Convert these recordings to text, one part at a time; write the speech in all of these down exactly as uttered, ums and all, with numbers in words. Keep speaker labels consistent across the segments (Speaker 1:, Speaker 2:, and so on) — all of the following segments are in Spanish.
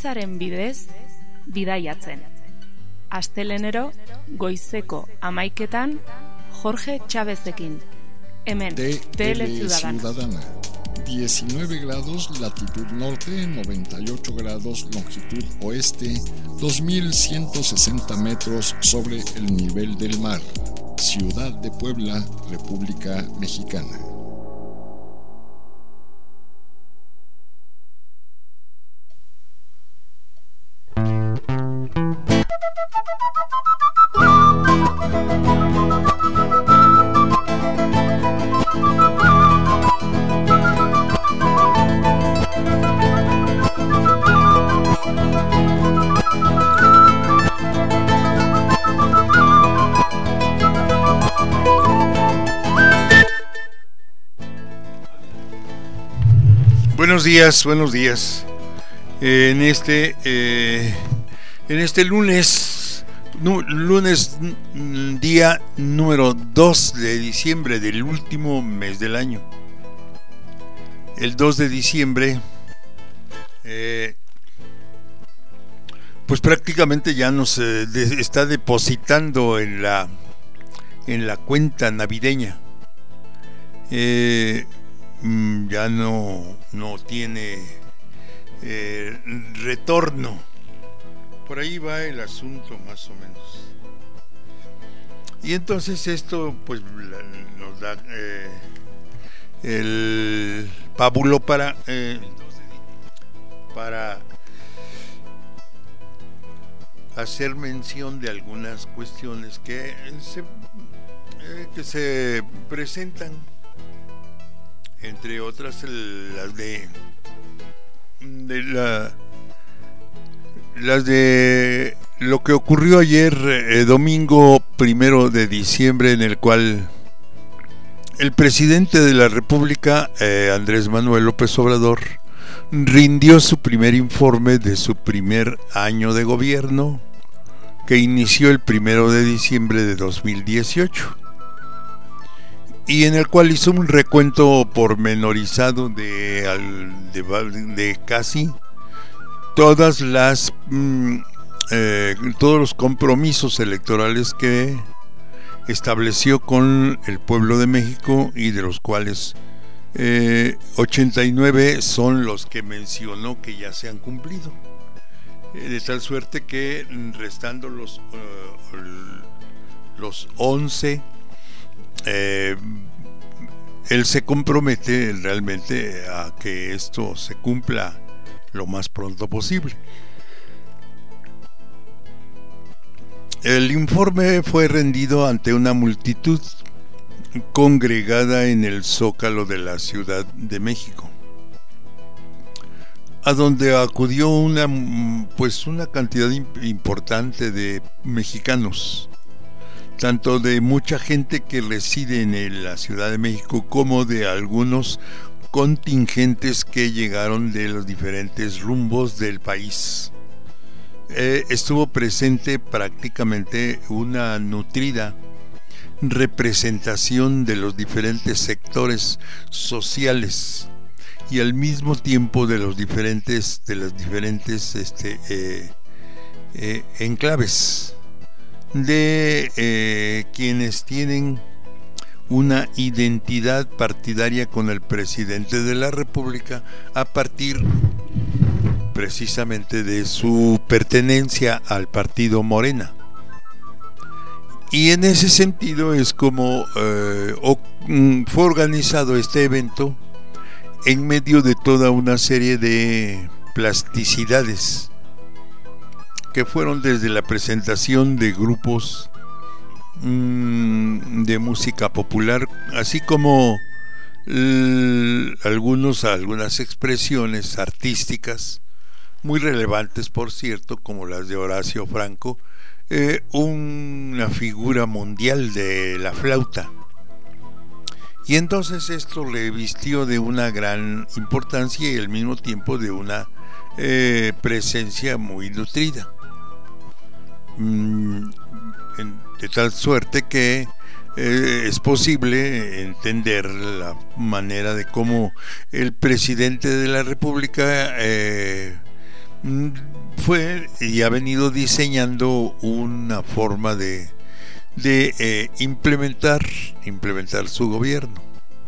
Speaker 1: Bizitzaren bidez, bidaiatzen. Astelenero, goizeko hamaiketan, Jorge Chávezekin. Hemen, Tele Ciudadana.
Speaker 2: diecinueve grados latitud norte, noventa y ocho grados longitud oeste, dos mil ciento sesenta metros sobre el nivel del mar. Ciudad de Puebla, República Mexicana.
Speaker 3: Buenos días, buenos días. Eh, en este eh, en este lunes, nu, lunes día número dos de diciembre del último mes del año. El dos de diciembre, eh, pues prácticamente ya nos eh, de, está depositando en la en la cuenta navideña. Eh, ya no, no tiene eh, retorno. Por ahí va el asunto más o menos. Y entonces esto pues nos da eh, el pábulo para eh, para hacer mención de algunas cuestiones que se, eh, que se presentan, entre otras las de, de la, las de lo que ocurrió ayer, eh, domingo primero de diciembre, en el cual el presidente de la República, eh, Andrés Manuel López Obrador, rindió su primer informe de su primer año de gobierno, que inició el primero de diciembre de dos mil dieciocho. Y en el cual hizo un recuento pormenorizado de, de, de casi todas las mm, eh, todos los compromisos electorales que estableció con el pueblo de México, y de los cuales eh, ochenta y nueve son los que mencionó que ya se han cumplido, eh, de tal suerte que restando los uh, los once, Eh, él se compromete realmente a que esto se cumpla lo más pronto posible. El informe fue rendido ante una multitud congregada en el Zócalo de la Ciudad de México, a donde acudió una pues una cantidad importante de mexicanos, tanto de mucha gente que reside en la Ciudad de México como de algunos contingentes que llegaron de los diferentes rumbos del país. Eh, estuvo presente prácticamente una nutrida representación de los diferentes sectores sociales y al mismo tiempo de los diferentes de las diferentes este, eh, eh, enclaves de eh, quienes tienen una identidad partidaria con el presidente de la República a partir precisamente de su pertenencia al partido Morena. Y en ese sentido es como eh, o, fue organizado este evento en medio de toda una serie de plasticidades que fueron desde la presentación de grupos mmm, de música popular, así como l- algunos, algunas expresiones artísticas muy relevantes, por cierto, como las de Horacio Franco, eh, una figura mundial de la flauta. Y entonces esto le vistió de una gran importancia y al mismo tiempo de una eh, presencia muy nutrida. De tal suerte que eh, es posible entender la manera de cómo el presidente de la República eh, fue y ha venido diseñando una forma de, de eh, implementar, implementar su gobierno.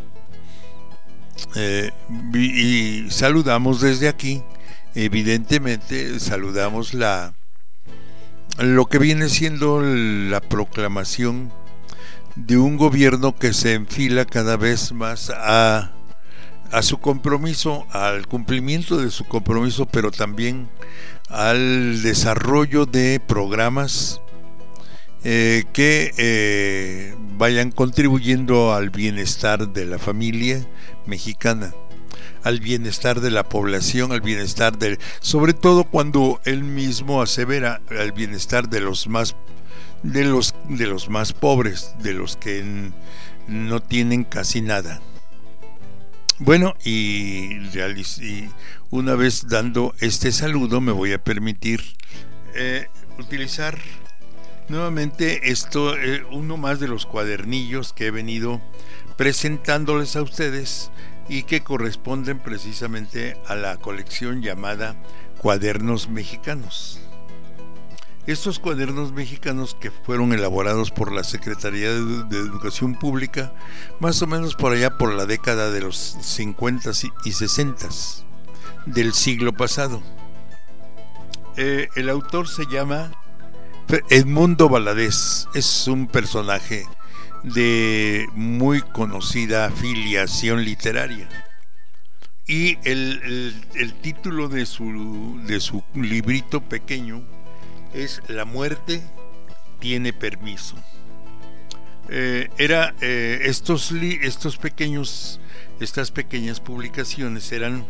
Speaker 3: Eh, y saludamos desde aquí, evidentemente, saludamos la lo que viene siendo la proclamación de un gobierno que se enfila cada vez más a, a su compromiso, al cumplimiento de su compromiso, pero también al desarrollo de programas eh, que eh, vayan contribuyendo al bienestar de la familia mexicana, al bienestar de la población, al bienestar del, sobre todo cuando él mismo asevera al bienestar de los más de los de los más pobres, de los que n- no tienen casi nada. Bueno, y, realiz- y una vez dando este saludo, me voy a permitir eh, utilizar nuevamente esto, eh, uno más de los cuadernillos que he venido presentándoles a ustedes y que corresponden precisamente a la colección llamada Cuadernos Mexicanos. Estos cuadernos mexicanos, que fueron elaborados por la Secretaría de, de Educación Pública más o menos por allá por la década de los cincuenta y sesenta del siglo pasado. Eh, el autor se llama Edmundo Valadez, es un personaje de muy conocida filiación literaria, y el, el, el título de su, de su librito pequeño es La muerte tiene permiso. Eh, era eh, estos, li, estos pequeños estas pequeñas publicaciones eran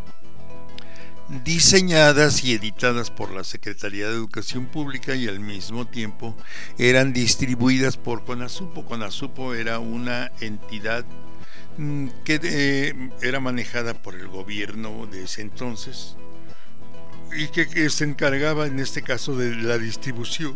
Speaker 3: diseñadas y editadas por la Secretaría de Educación Pública y al mismo tiempo eran distribuidas por CONASUPO. CONASUPO era una entidad que eh, era manejada por el gobierno de ese entonces y que, que se encargaba en este caso de la distribución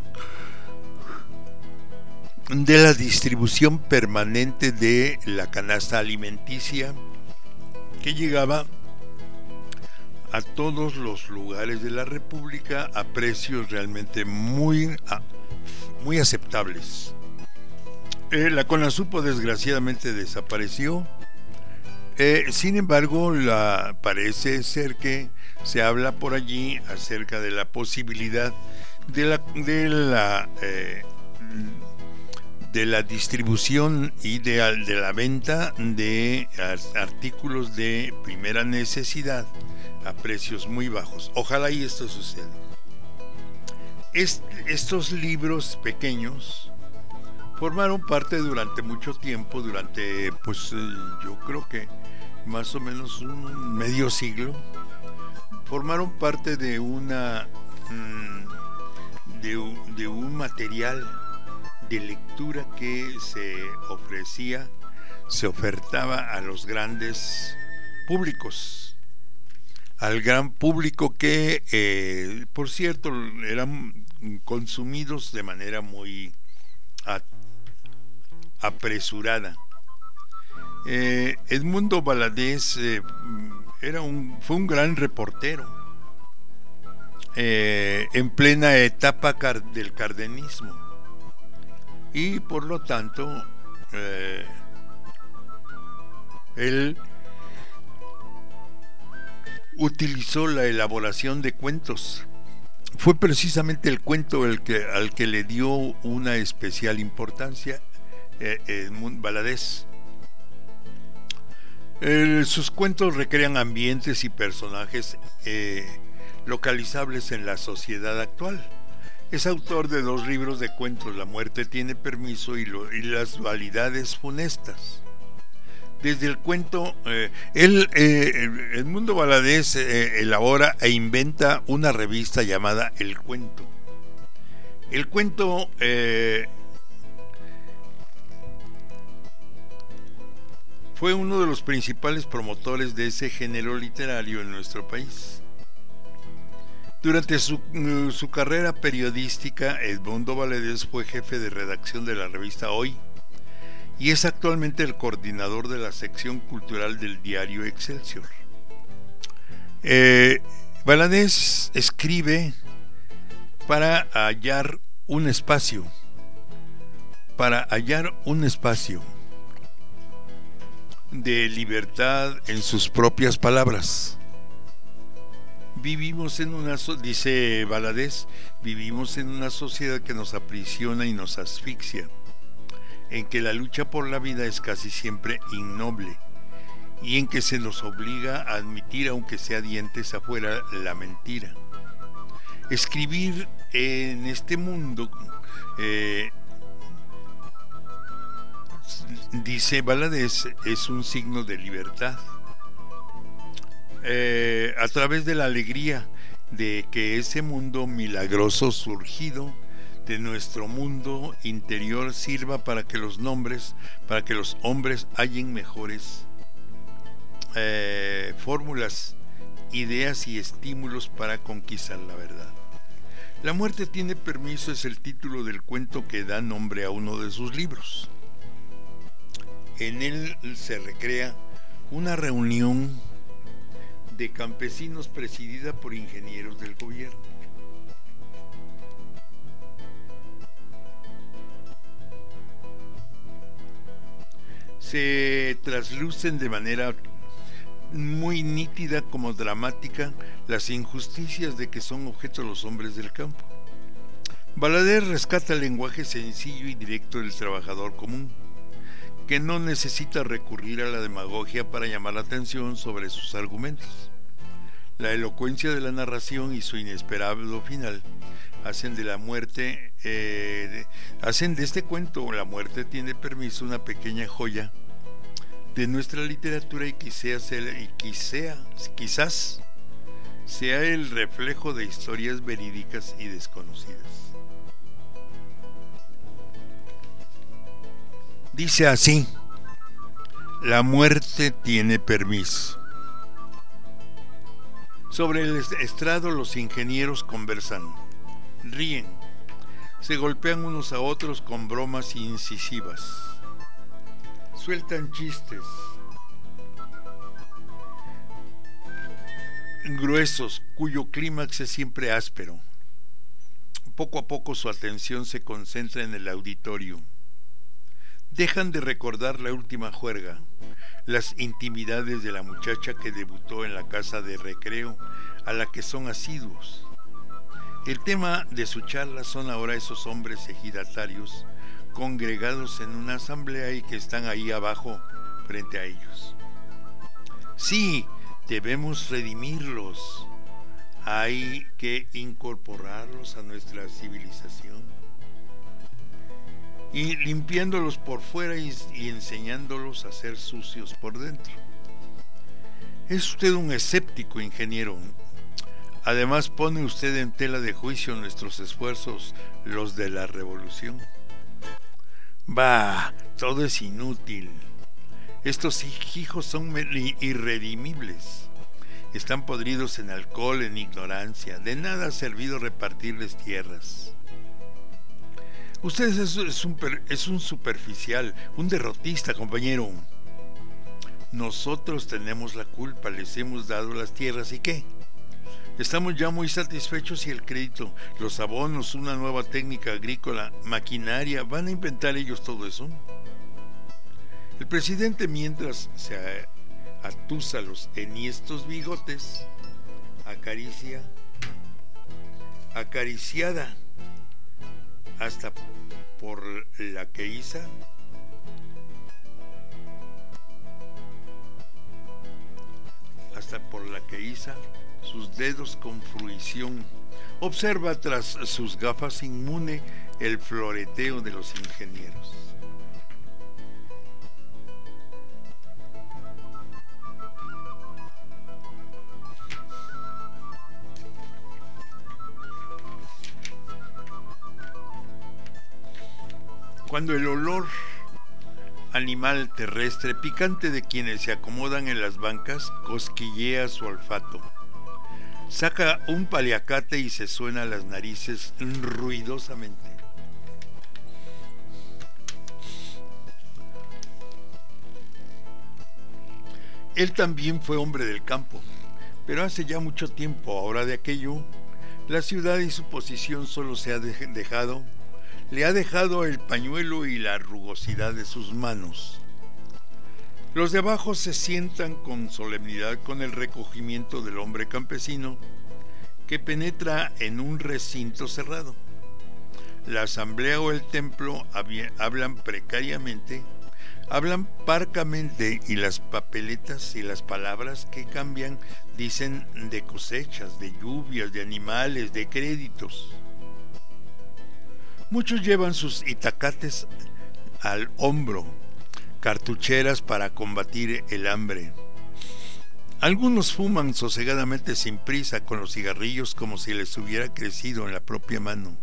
Speaker 3: de la distribución permanente de la canasta alimenticia que llegaba a todos los lugares de la República a precios realmente muy, muy aceptables. Eh, la CONASUPO desgraciadamente desapareció. Eh, sin embargo, la, parece ser que se habla por allí acerca de la posibilidad de la de la eh, de la distribución y de, de la venta de artículos de primera necesidad a precios muy bajos. Ojalá y esto suceda. Est, estos libros pequeños formaron parte durante mucho tiempo, durante pues yo creo que más o menos un medio siglo, formaron parte de una de, de un material de lectura que se ofrecía, se ofertaba a los grandes públicos, al gran público que eh, por cierto eran consumidos de manera muy a, apresurada. Eh, Edmundo Valadez eh, era un, fue un gran reportero eh, en plena etapa car- del cardenismo y por lo tanto eh, él utilizó la elaboración de cuentos. Fue precisamente el cuento el que, al que le dio una especial importancia eh, Edmundo Valadez. Eh, sus cuentos recrean ambientes y personajes eh, localizables en la sociedad actual. Es autor de dos libros de cuentos, La muerte tiene permiso y, lo, y Las dualidades funestas. Desde el cuento, eh, él, eh, Edmundo Valadez eh, elabora e inventa una revista llamada El Cuento. El Cuento eh, fue uno de los principales promotores de ese género literario en nuestro país. Durante su, su carrera periodística, Edmundo Valadez fue jefe de redacción de la revista Hoy y es actualmente el coordinador de la sección cultural del diario Excelsior. Eh, Valadez escribe para hallar un espacio, para hallar un espacio de libertad en sus propias palabras. Vivimos en una, dice Valadez, vivimos en una sociedad que nos aprisiona y nos asfixia, en que la lucha por la vida es casi siempre innoble y en que se nos obliga a admitir, aunque sea dientes afuera, la mentira. Escribir en este mundo, eh, dice Valadez, es un signo de libertad. Eh, a través de la alegría de que ese mundo milagroso surgido de nuestro mundo interior sirva para que los nombres, para que los hombres hallen mejores eh, fórmulas, ideas y estímulos para conquistar la verdad. La muerte tiene permiso es el título del cuento que da nombre a uno de sus libros. En él se recrea una reunión de campesinos presidida por ingenieros del gobierno. Se traslucen de manera muy nítida como dramática las injusticias de que son objeto los hombres del campo. Valadez rescata el lenguaje sencillo y directo del trabajador común, que no necesita recurrir a la demagogia para llamar la atención sobre sus argumentos. La elocuencia de la narración y su inesperado final hacen de la muerte, eh, de, hacen de este cuento La muerte tiene permiso una pequeña joya de nuestra literatura y, quizá sea, y quizá, quizás sea el reflejo de historias verídicas y desconocidas. Dice así: la muerte tiene permiso. Sobre el estrado los ingenieros conversan, ríen, se golpean unos a otros con bromas incisivas, sueltan chistes gruesos cuyo clímax es siempre áspero. Poco a poco su atención se concentra en el auditorio. Dejan de recordar la última juerga, las intimidades de la muchacha que debutó en la casa de recreo a la que son asiduos. El tema de su charla son ahora esos hombres ejidatarios congregados en una asamblea y que están ahí abajo frente a ellos. Sí, debemos redimirlos, hay que incorporarlos a nuestra civilización, y limpiándolos por fuera y, y enseñándolos a ser sucios por dentro. Es usted un escéptico, ingeniero. Además pone usted en tela de juicio nuestros esfuerzos, los de la revolución. Bah, todo es inútil. Estos hijos son irredimibles. Están podridos en alcohol, en ignorancia. De nada ha servido repartirles tierras. Usted es, es, un, es un superficial, un derrotista, compañero. Nosotros tenemos la culpa, les hemos dado las tierras, ¿y qué? Estamos ya muy satisfechos y el crédito, los abonos, una nueva técnica agrícola, maquinaria, ¿van a inventar ellos todo eso? El presidente, mientras se atusa los enhiestos bigotes, acaricia, acariciada hasta por la queiza, hasta por la queiza, sus dedos con fruición, observa tras sus gafas inmune el floreteo de los ingenieros. Cuando el olor animal terrestre picante de quienes se acomodan en las bancas cosquillea su olfato, saca un paliacate y se suena las narices ruidosamente. Él también fue hombre del campo, Pero hace ya mucho tiempo, ahora de aquello, la ciudad y su posición solo se ha dejado, le ha dejado el pañuelo y la rugosidad de sus manos. Los de abajo se sientan con solemnidad con el recogimiento del hombre campesino que penetra en un recinto cerrado. La asamblea o el templo hablan precariamente, hablan parcamente, y las papeletas y las palabras que cambian dicen de cosechas, de lluvias, de animales, de créditos. Muchos llevan sus itacates al hombro, cartucheras para combatir el hambre. Algunos fuman sosegadamente sin prisa con los cigarrillos como si les hubiera crecido en la propia mano.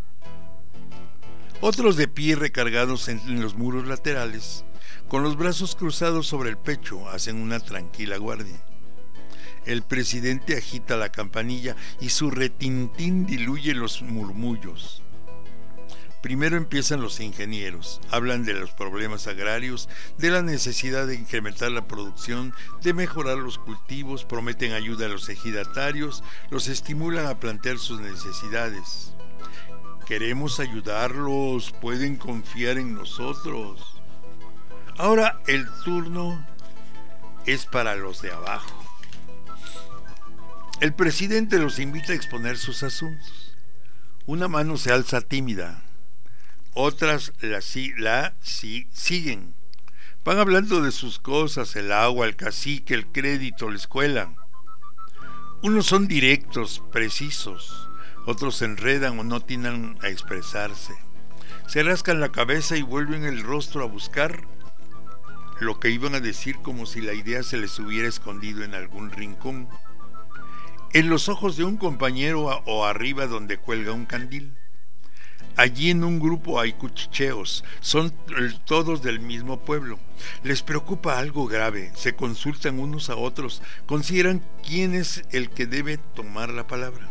Speaker 3: Otros de pie recargados en los muros laterales, con los brazos cruzados sobre el pecho, hacen una tranquila guardia. El presidente agita la campanilla y su retintín diluye los murmullos. Primero empiezan los ingenieros, hablan de los problemas agrarios, de la necesidad de incrementar la producción, de mejorar los cultivos, prometen ayuda a los ejidatarios, los estimulan a plantear sus necesidades. Queremos ayudarlos, pueden confiar en nosotros. Ahora el turno es para los de abajo. El presidente los invita a exponer sus asuntos. Una mano se alza tímida. Otras la, la sí, siguen. Van hablando de sus cosas, el agua, el cacique, el crédito, la escuela. Unos son directos, precisos. Otros se enredan o no atinan a expresarse. Se rascan la cabeza y vuelven el rostro a buscar lo que iban a decir, como si la idea se les hubiera escondido en algún rincón, en los ojos de un compañero o arriba donde cuelga un candil. Allí en un grupo hay cuchicheos, son todos del mismo pueblo. Les preocupa algo grave, se consultan unos a otros, consideran quién es el que debe tomar la palabra.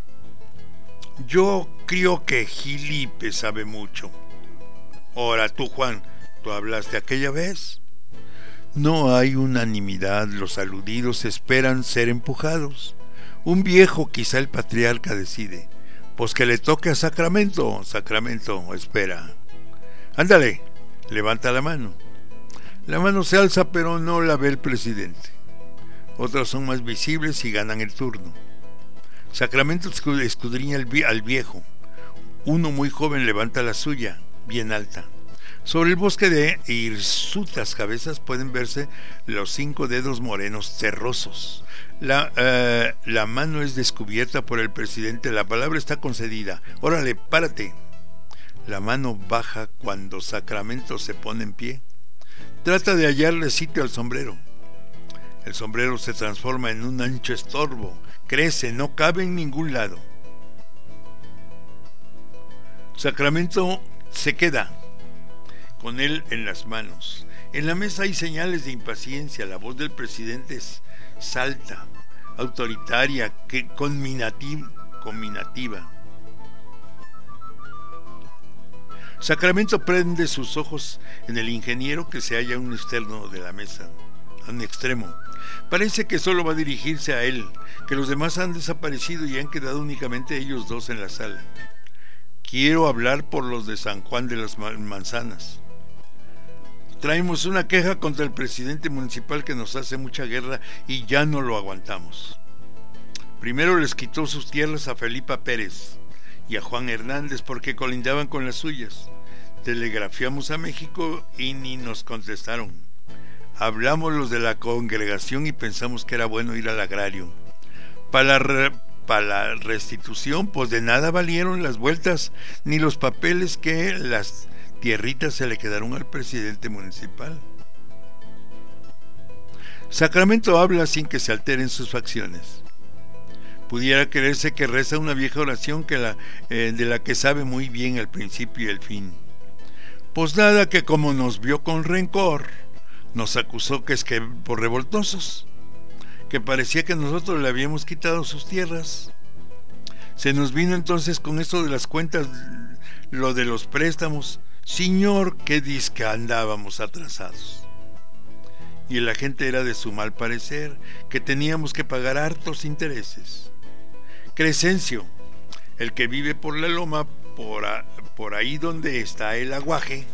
Speaker 3: Yo creo que Gilipe sabe mucho. Ahora tú, Juan, ¿tú hablaste aquella vez? No hay unanimidad, los aludidos esperan ser empujados. Un viejo, quizá el patriarca, decide: pues que le toque a Sacramento. Sacramento espera. Ándale, levanta la mano. La mano se alza, pero no la ve el presidente. Otras son más visibles y ganan el turno. Sacramento escudriña al viejo. Uno muy joven levanta la suya, bien alta. Sobre el bosque de hirsutas cabezas pueden verse los cinco dedos morenos terrosos. La, uh, la mano es descubierta por el presidente. La palabra está concedida. Órale, párate. La mano baja cuando Sacramento se pone en pie. Trata de hallarle sitio al sombrero. El sombrero se transforma en un ancho estorbo. Crece, no cabe en ningún lado. Sacramento se queda con él en las manos. En la mesa hay señales de impaciencia. La voz del presidente es salta, autoritaria, que conminativa, conminativa. Sacramento prende sus ojos en el ingeniero que se halla a un externo de la mesa, a un extremo. Parece que solo va a dirigirse a él, que los demás han desaparecido y han quedado únicamente ellos dos en la sala. Quiero hablar por los de San Juan de las Manzanas. Traemos una queja contra el presidente municipal que nos hace mucha guerra y ya no lo aguantamos. Primero les quitó sus tierras a Felipa Pérez y a Juan Hernández porque colindaban con las suyas. Telegrafiamos a México y ni nos contestaron. Hablamos los de la congregación y pensamos que era bueno ir al agrario. Para la, re, para la restitución, pues de nada valieron las vueltas ni los papeles que las tierritas se le quedaron al presidente municipal. Sacramento habla sin que se alteren sus facciones. Pudiera creerse que reza una vieja oración que la, eh, de la que sabe muy bien el principio y el fin. Pues nada, que como nos vio con rencor, nos acusó que es que por revoltosos, que parecía que nosotros le habíamos quitado sus tierras. Se nos vino entonces con esto de las cuentas, lo de los préstamos. Señor, que disque andábamos atrasados. y la gente era de su mal parecer, que teníamos que pagar hartos intereses. Crescencio, el que vive por la loma, por, a, por ahí donde está el aguaje,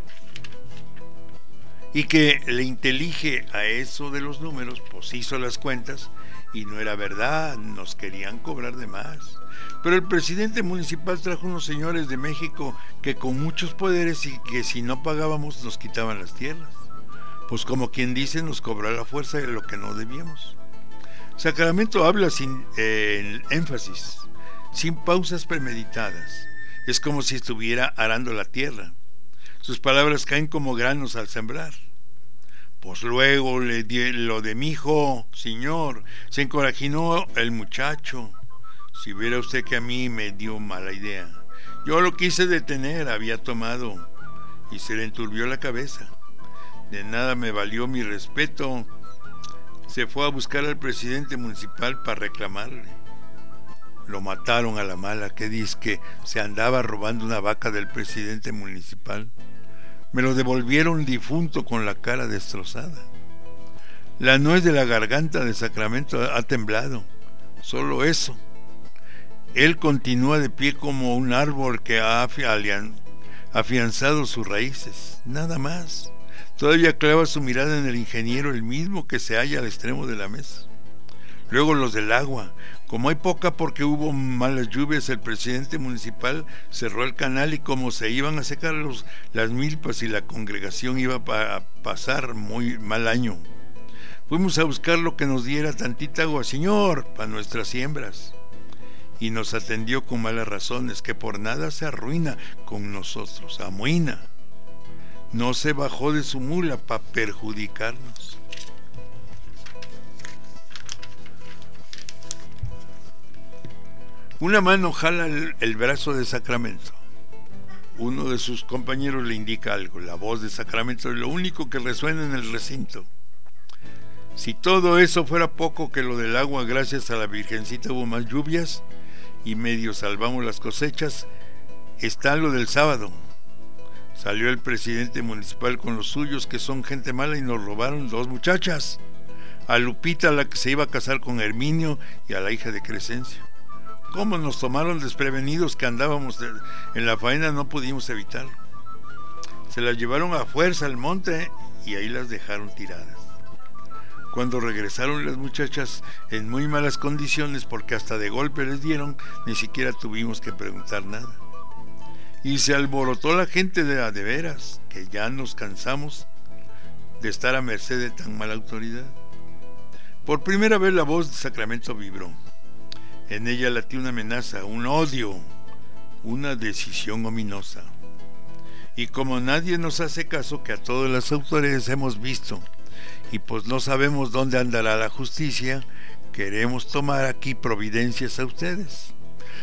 Speaker 3: y que le intelige a eso de los números, pues hizo las cuentas y no era verdad, nos querían cobrar de más. Pero el presidente municipal trajo unos señores de México que con muchos poderes y que si no pagábamos nos quitaban las tierras. Pues como quien dice, nos cobró a la fuerza de lo que no debíamos. Sacramento habla sin eh, énfasis, sin pausas premeditadas. Es como si estuviera arando la tierra. Sus palabras caen como granos al sembrar. Pues luego le di lo de mi hijo, señor, se encorajinó el muchacho. Si viera usted que a mí me dio mala idea. Yo lo quise detener, había tomado, y se le enturbió la cabeza. De nada me valió mi respeto. Se fue a buscar al presidente municipal para reclamarle. Lo mataron a la mala, que dice que se andaba robando una vaca del presidente municipal. Me lo devolvieron difunto con la cara destrozada. La nuez de la garganta de Sacramento ha temblado. Solo eso. Él continúa de pie como un árbol que ha afianzado sus raíces. Nada más. Todavía clava su mirada en el ingeniero, el mismo que se halla al extremo de la mesa. Luego los del agua. Como hay poca porque hubo malas lluvias, el presidente municipal cerró el canal y como se iban a secar los, las milpas y la congregación iba a pasar muy mal año. Fuimos a buscar lo que nos diera tantita agua, señor, para nuestras siembras. Y nos atendió con malas razones, que por nada se arruina con nosotros, amuina. No se bajó de su mula para perjudicarnos. Una mano jala el, el brazo de Sacramento. Uno de sus compañeros le indica algo. La voz de Sacramento es lo único que resuena en el recinto. Si todo eso fuera poco, que lo del agua, gracias a la Virgencita hubo más lluvias y medio salvamos las cosechas, está lo del sábado. Salió el presidente municipal con los suyos, que son gente mala, y nos robaron dos muchachas. A Lupita, la que se iba a casar con Herminio, y a la hija de Crescencio. Cómo nos tomaron desprevenidos, que andábamos de, en la faena, no pudimos evitarlo. Se las llevaron a fuerza al monte y ahí las dejaron tiradas. Cuando regresaron las muchachas en muy malas condiciones, porque hasta de golpe les dieron, ni siquiera tuvimos que preguntar nada. Y se alborotó la gente de a de veras, que ya nos cansamos de estar a merced de tan mala autoridad. Por primera vez la voz de Sacramento vibró. En ella latió una amenaza, un odio, una decisión ominosa. Y como nadie nos hace caso, que a todas las autoridades hemos visto, y pues no sabemos dónde andará la justicia, queremos tomar aquí providencias a ustedes.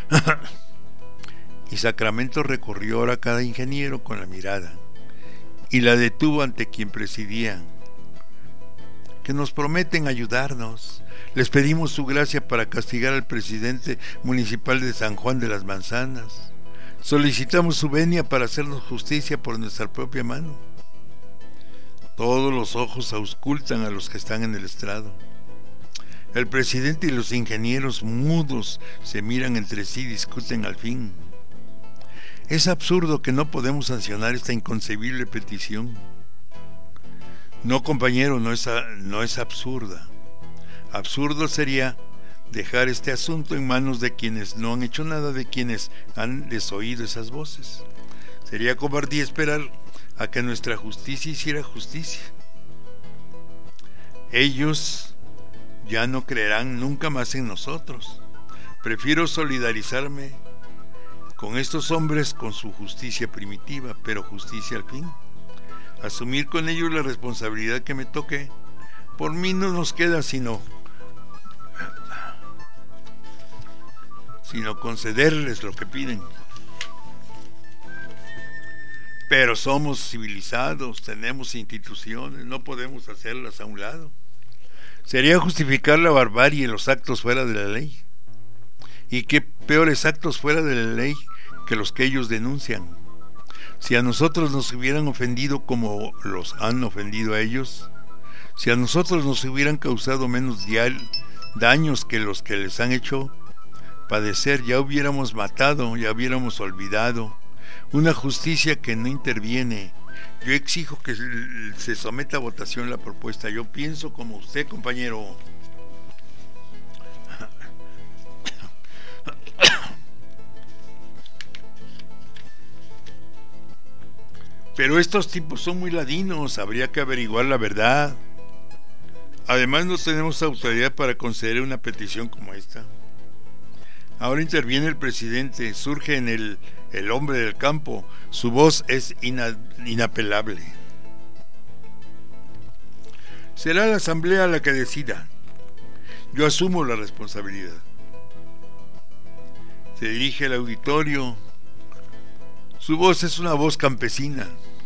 Speaker 3: Y Sacramento recorrió ahora a cada ingeniero con la mirada, y la detuvo ante quien presidía. Que nos prometen ayudarnos. Les pedimos su gracia para castigar al presidente municipal de San Juan de las Manzanas. Solicitamos su venia para hacernos justicia por nuestra propia mano. Todos los ojos auscultan a los que están en el estrado. El presidente y los ingenieros mudos se miran entre sí y discuten al fin. Es absurdo que no podemos sancionar esta inconcebible petición. No, compañero, no es, no es absurda. Absurdo sería dejar este asunto en manos de quienes no han hecho nada, de quienes han desoído esas voces. Sería cobardía esperar a que nuestra justicia hiciera justicia. Ellos ya no creerán nunca más en nosotros. Prefiero solidarizarme con estos hombres con su justicia primitiva, pero justicia al fin. Asumir con ellos la responsabilidad que me toque. Por mí no nos queda sino sino concederles lo que piden. Pero somos civilizados, tenemos instituciones, no podemos hacerlas a un lado. Sería justificar la barbarie y los actos fuera de la ley. Y qué peores actos fuera de la ley que los que ellos denuncian. Si a nosotros nos hubieran ofendido como los han ofendido a ellos, Si a nosotros nos hubieran causado menos dial, daños que los que les han hecho padecer, ya hubiéramos matado, ya hubiéramos olvidado. Una justicia que no interviene. Yo exijo que se someta a votación la propuesta. Yo pienso como usted, compañero. Pero estos tipos son muy ladinos, habría que averiguar la verdad. Además, no tenemos autoridad para conceder una petición como esta. Ahora interviene el presidente, surge en el, el hombre del campo, su voz es ina, inapelable. Será la asamblea la que decida. Yo asumo la responsabilidad. Se dirige al auditorio. Su voz es una voz campesina,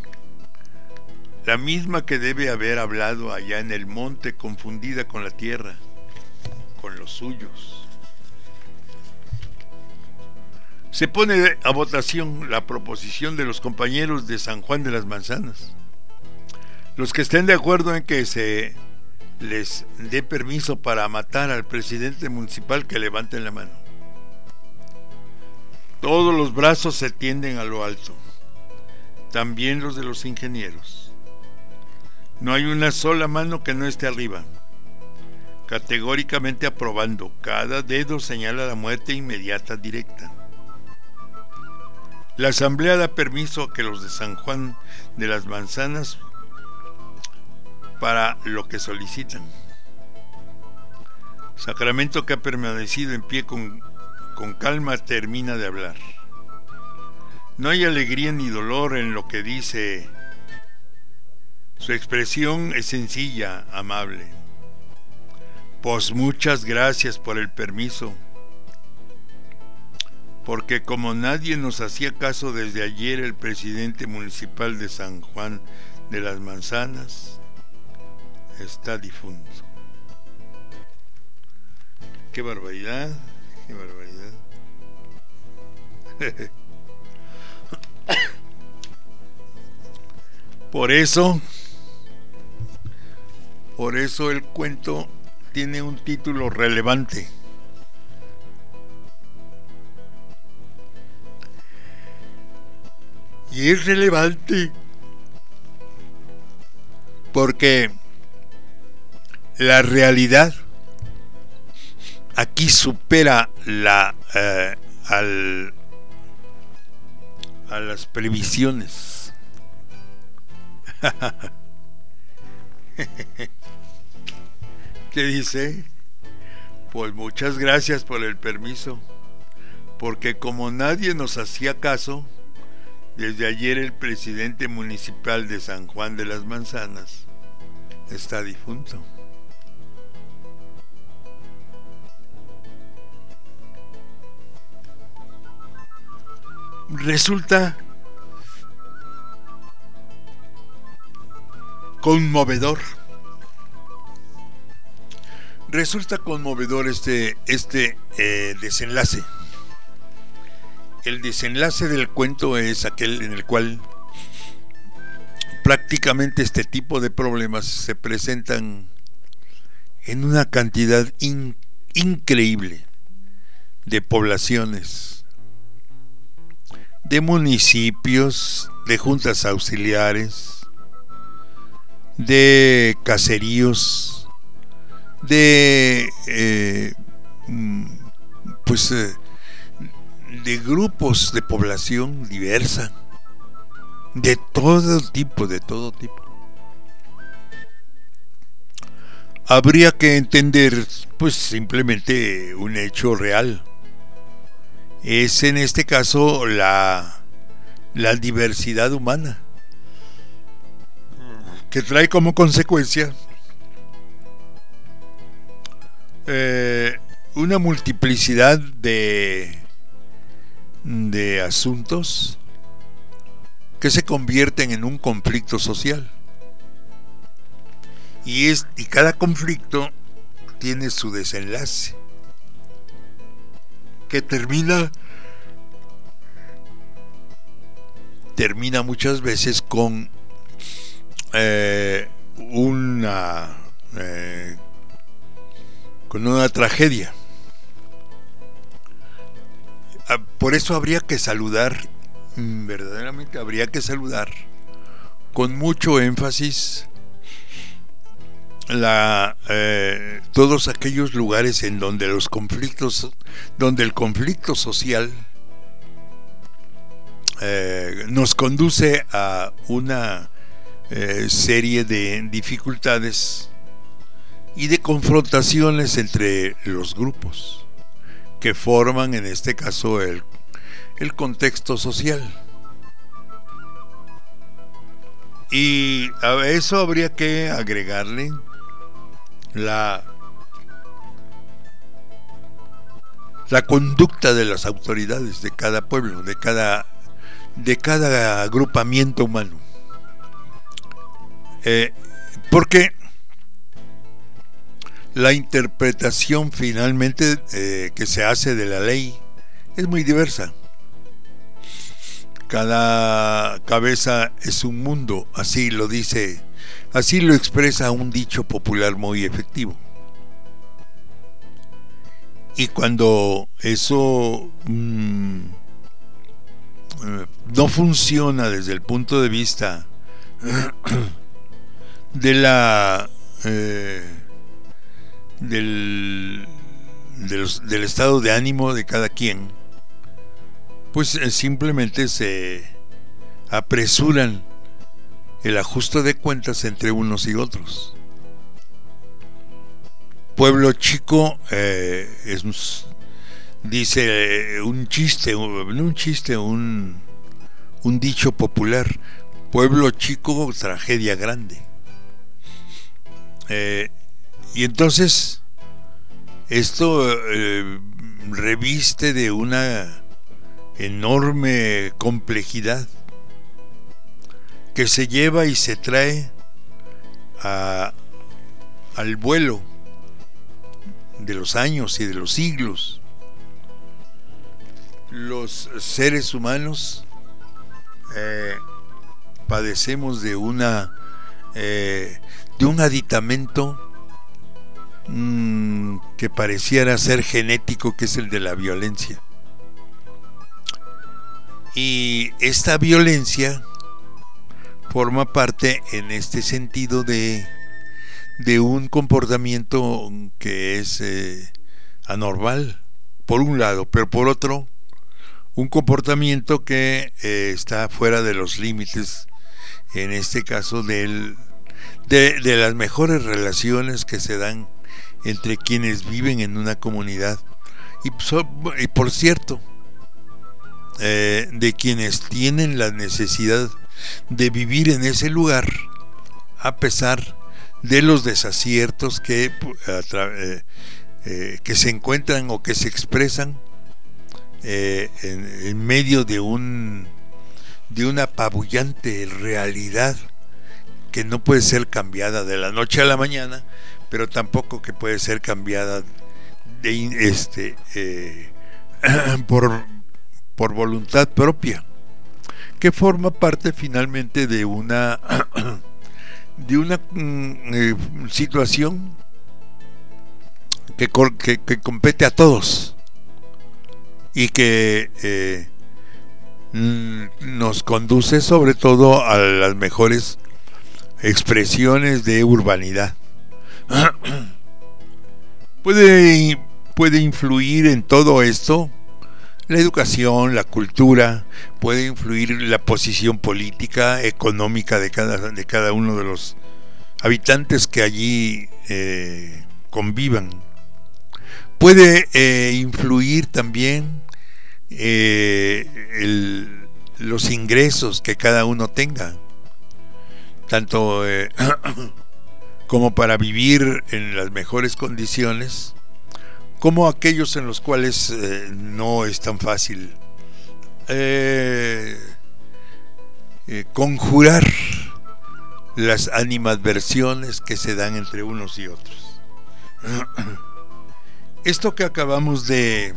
Speaker 3: la misma que debe haber hablado allá en el monte, confundida con la tierra, con los suyos. Se pone a votación la proposición de los compañeros de San Juan de las Manzanas. Los que estén de acuerdo en que se les dé permiso para matar al presidente municipal, que levanten la mano. Todos los brazos se tienden a lo alto, también los de los ingenieros. No hay una sola mano que no esté arriba, categóricamente aprobando. Cada dedo señala la muerte inmediata directa. La asamblea da permiso a que los de San Juan de las Manzanas para lo que solicitan. Sacramento, que ha permanecido en pie con Con calma, termina de hablar. No hay alegría ni dolor en lo que dice. Su expresión es sencilla, amable. Pues muchas gracias por el permiso, porque como nadie nos hacía caso desde ayer, el presidente municipal de San Juan de las Manzanas está difunto. ¡Qué barbaridad! ¡Qué barbaridad! Por eso, por eso el cuento tiene un título relevante. Y es relevante porque la realidad aquí supera la eh, al, a las previsiones. ¿Qué dice? Pues muchas gracias por el permiso, porque como nadie nos hacía caso, desde ayer el presidente municipal de San Juan de las Manzanas está difunto. Resulta conmovedor. Resulta conmovedor este, este eh, desenlace. El desenlace del cuento es aquel en el cual prácticamente este tipo de problemas se presentan en una cantidad in, increíble de poblaciones, de municipios, de juntas auxiliares, de caseríos, de eh, pues eh, de grupos de población diversa, de todo tipo, de todo tipo. Habría que entender pues simplemente un hecho real. Es en este caso la, la diversidad humana, que trae como consecuencia eh, una multiplicidad de, de asuntos que se convierten en un conflicto social. Y, es, y cada conflicto tiene su desenlace, que termina termina muchas veces con eh, una eh, con una tragedia. Por eso habría que saludar, verdaderamente habría que saludar con mucho énfasis la eh, todos aquellos lugares en donde los conflictos, donde el conflicto social eh, nos conduce a una eh, serie de dificultades y de confrontaciones entre los grupos que forman en este caso el, el contexto social. Y a eso habría que agregarle la, la conducta de las autoridades de cada pueblo, de cada, de cada agrupamiento humano. Eh, porque la interpretación finalmente eh, que se hace de la ley es muy diversa. Cada cabeza es un mundo, así lo dice, así lo expresa un dicho popular muy efectivo. Y cuando eso mmm, no funciona desde el punto de vista de la eh, del, de los, del estado de ánimo de cada quien, pues eh, simplemente se apresuran el ajuste de cuentas entre unos y otros. Pueblo chico eh, es, dice un chiste, no un chiste, un, un dicho popular: pueblo chico, tragedia grande. Eh, y entonces esto eh, reviste de una enorme complejidad que se lleva y se trae a, al vuelo de los años y de los siglos. Los seres humanos eh, padecemos de una eh, de un aditamento mmm, que pareciera ser genético, que es el de la violencia. Y esta violencia forma parte en este sentido de, de un comportamiento que es eh, anormal, por un lado, pero por otro, un comportamiento que eh, está fuera de los límites, en este caso del, de, de las mejores relaciones que se dan entre quienes viven en una comunidad. Y, y por cierto, Eh, de quienes tienen la necesidad de vivir en ese lugar a pesar de los desaciertos que, eh, eh, que se encuentran o que se expresan eh, en, en medio de un de una apabullante realidad que no puede ser cambiada de la noche a la mañana, pero tampoco que puede ser cambiada de este eh, por por voluntad propia, que forma parte finalmente de una de una eh, situación que, que, que compete a todos y que eh, nos conduce sobre todo a las mejores expresiones de urbanidad. puede puede influir en todo esto la educación, la cultura, puede influir la posición política, económica de cada, de cada uno de los habitantes que allí eh, convivan. Puede eh, influir también eh, el, los ingresos que cada uno tenga, tanto eh, como para vivir en las mejores condiciones, como aquellos en los cuales eh, no es tan fácil eh, eh, conjurar las animadversiones que se dan entre unos y otros. Esto que acabamos de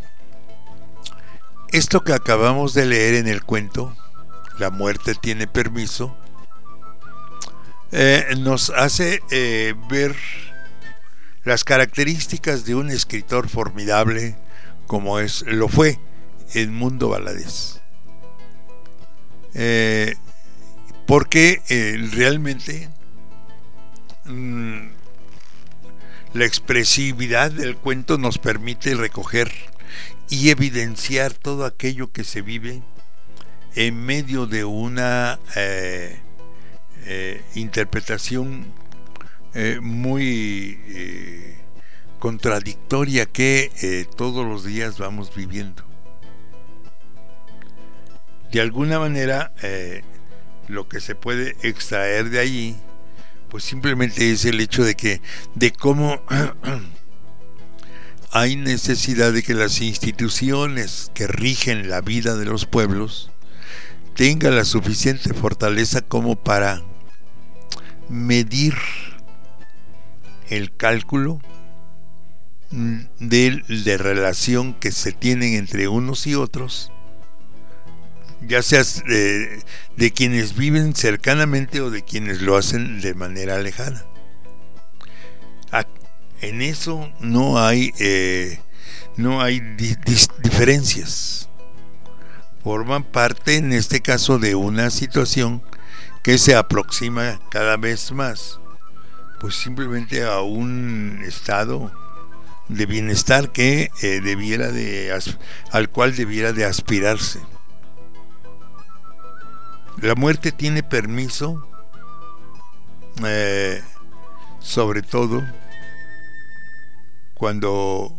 Speaker 3: esto que acabamos de leer en el cuento, La muerte tiene permiso, eh, nos hace eh, ver las características de un escritor formidable como es lo fue Edmundo Valadez. Eh, porque eh, realmente mmm, la expresividad del cuento nos permite recoger y evidenciar todo aquello que se vive en medio de una eh, eh, interpretación eh, muy eh, contradictoria que eh, todos los días vamos viviendo. De alguna manera eh, lo que se puede extraer de allí pues simplemente es el hecho de que de cómo hay necesidad de que las instituciones que rigen la vida de los pueblos tengan la suficiente fortaleza como para medir el cálculo de, de relación que se tienen entre unos y otros, ya sea de, de quienes viven cercanamente o de quienes lo hacen de manera lejana. En eso no hay eh, no hay di- di- diferencias. Forman parte, en este caso, de una situación que se aproxima cada vez más, pues simplemente a un estado de bienestar que eh, debiera de al cual debiera de aspirarse. La muerte tiene permiso, eh, sobre todo cuando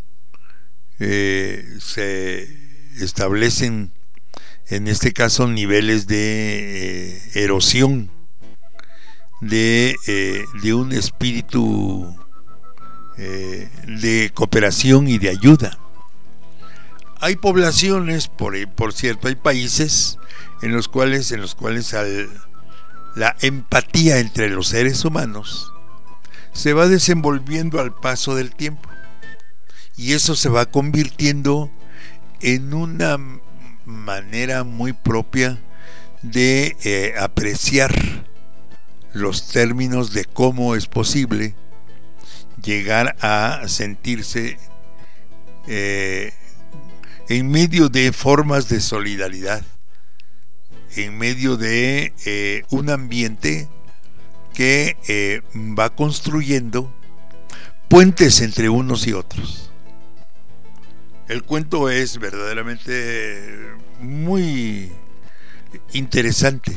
Speaker 3: eh, se establecen, en este caso, niveles de eh, erosión de, eh, de un espíritu eh, de cooperación y de ayuda. Hay poblaciones, por, por cierto, hay países en los cuales, en los cuales al, la empatía entre los seres humanos se va desenvolviendo al paso del tiempo, y eso se va convirtiendo en una manera muy propia de eh, apreciar los términos de cómo es posible llegar a sentirse eh, en medio de formas de solidaridad, en medio de eh, un ambiente que eh, va construyendo puentes entre unos y otros. El cuento es verdaderamente muy interesante.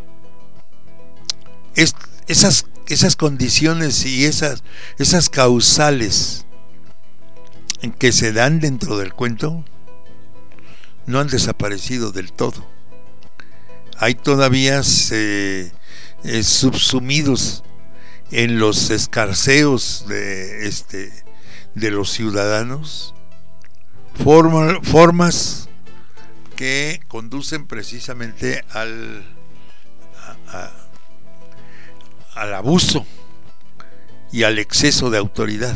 Speaker 3: Es, esas, esas condiciones y esas, esas causales en que se dan dentro del cuento no han desaparecido del todo. Hay todavía eh, eh, subsumidos en los escarceos de, este, de los ciudadanos forma, formas que conducen precisamente al, a, a, al abuso y al exceso de autoridad,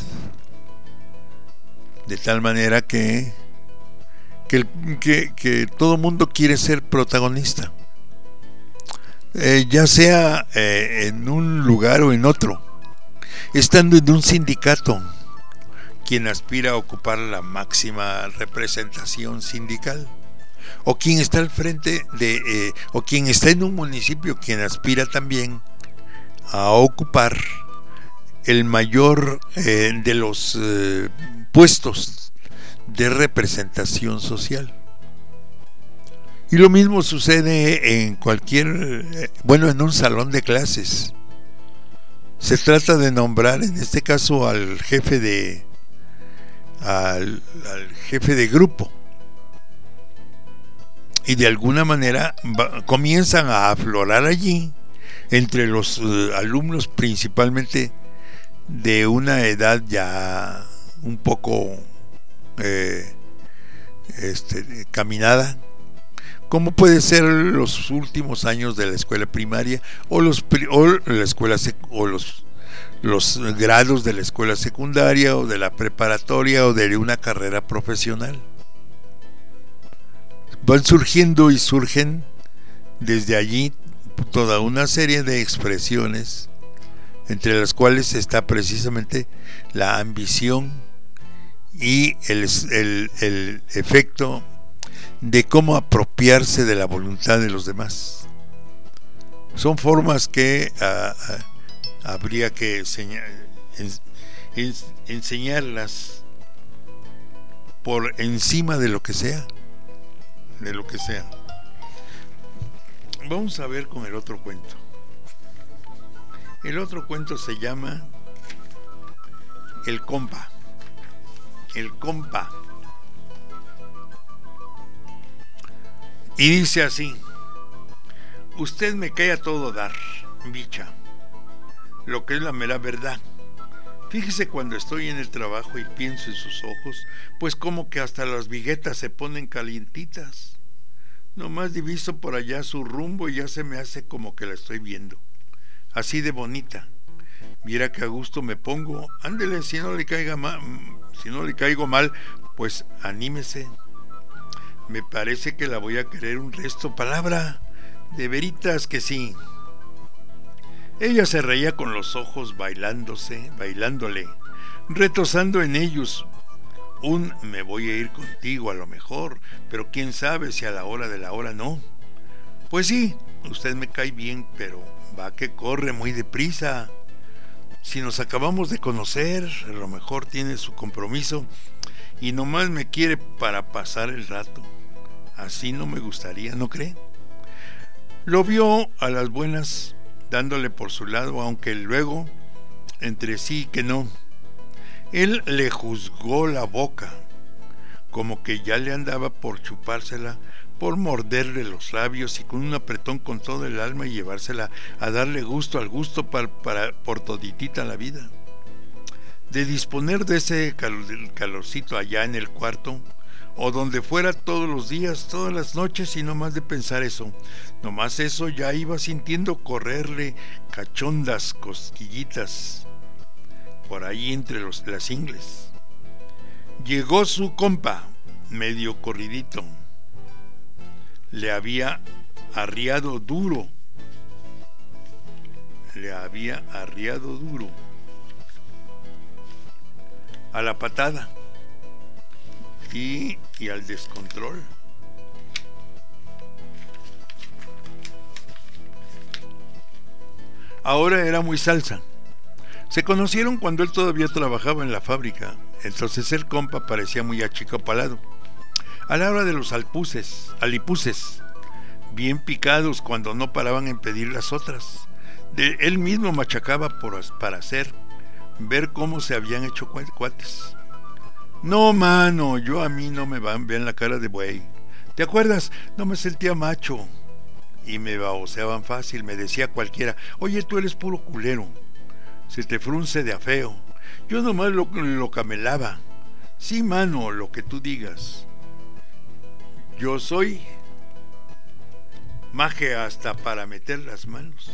Speaker 3: de tal manera que que, que, que todo mundo quiere ser protagonista, eh, ya sea eh, en un lugar o en otro, estando en un sindicato, quien aspira a ocupar la máxima representación sindical, o quien está al frente de eh, o quien está en un municipio, quien aspira también a ocupar el mayor eh, de los eh, puestos de representación social. Y lo mismo sucede en cualquier, bueno, en un salón de clases. Se trata de nombrar, en este caso, al jefe de al, al jefe de grupo, y de alguna manera va, comienzan a aflorar allí entre los uh, alumnos, principalmente de una edad ya un poco eh, este, caminada, como puede ser los últimos años de la escuela primaria o los o la escuela sec- o los los grados de la escuela secundaria o de la preparatoria o de una carrera profesional. Van surgiendo y surgen desde allí toda una serie de expresiones, entre las cuales está precisamente la ambición y el, el, el efecto de cómo apropiarse de la voluntad de los demás. Son formas que uh, uh, habría que enseñar, en, en, enseñarlas por encima de lo que sea, de lo que sea. Vamos a ver con el otro cuento. El otro cuento se llama El compa. El compa. Y dice así: usted me cae a todo dar, bicha, lo que es la mera verdad. Fíjese cuando estoy en el trabajo y pienso en sus ojos, pues como que hasta las viguetas se ponen calientitas. Nomás diviso por allá su rumbo y ya se me hace como que la estoy viendo. Así de bonita. Mira que a gusto me pongo. Ándele, si no le caiga mal, si no le caigo mal, pues anímese. Me parece que la voy a querer un resto. Palabra, de veritas que sí. Ella se reía con los ojos bailándose, bailándole, retosando en ellos un me voy a ir contigo a lo mejor, pero quién sabe si a la hora de la hora no. Pues sí, usted me cae bien, pero va que corre muy deprisa. Si nos acabamos de conocer, a lo mejor tiene su compromiso y nomás me quiere para pasar el rato. Así no me gustaría, ¿no cree? Lo vio a las buenas, dándole por su lado, aunque luego, entre sí que no. Él le juzgó la boca, como que ya le andaba por chupársela, por morderle los labios y con un apretón con todo el alma y llevársela a darle gusto al gusto para, para, por toditita la vida. De disponer de ese calor, calorcito allá en el cuarto, o donde fuera todos los días, todas las noches, y no más de pensar eso, nomás eso ya iba sintiendo correrle cachondas cosquillitas por ahí entre los, las ingles. Llegó su compa, medio corridito. Le había arriado duro. Le había arriado duro. A la patada. Y, y al descontrol. Ahora era muy salsa. Se conocieron cuando él todavía trabajaba en la fábrica, entonces el compa parecía muy achicopalado. A la hora de los alpuces, alipuces, bien picados cuando no paraban en pedir las otras. De él mismo machacaba por, para hacer, ver cómo se habían hecho cuates. No, mano, yo a mí no me van, vean la cara de buey. ¿Te acuerdas? No me sentía macho. Y me baboseaban fácil, me decía cualquiera, oye, tú eres puro culero. Se te frunce de afeo. Yo nomás lo, lo camelaba. Sí, mano, lo que tú digas. Yo soy maje hasta para meter las manos.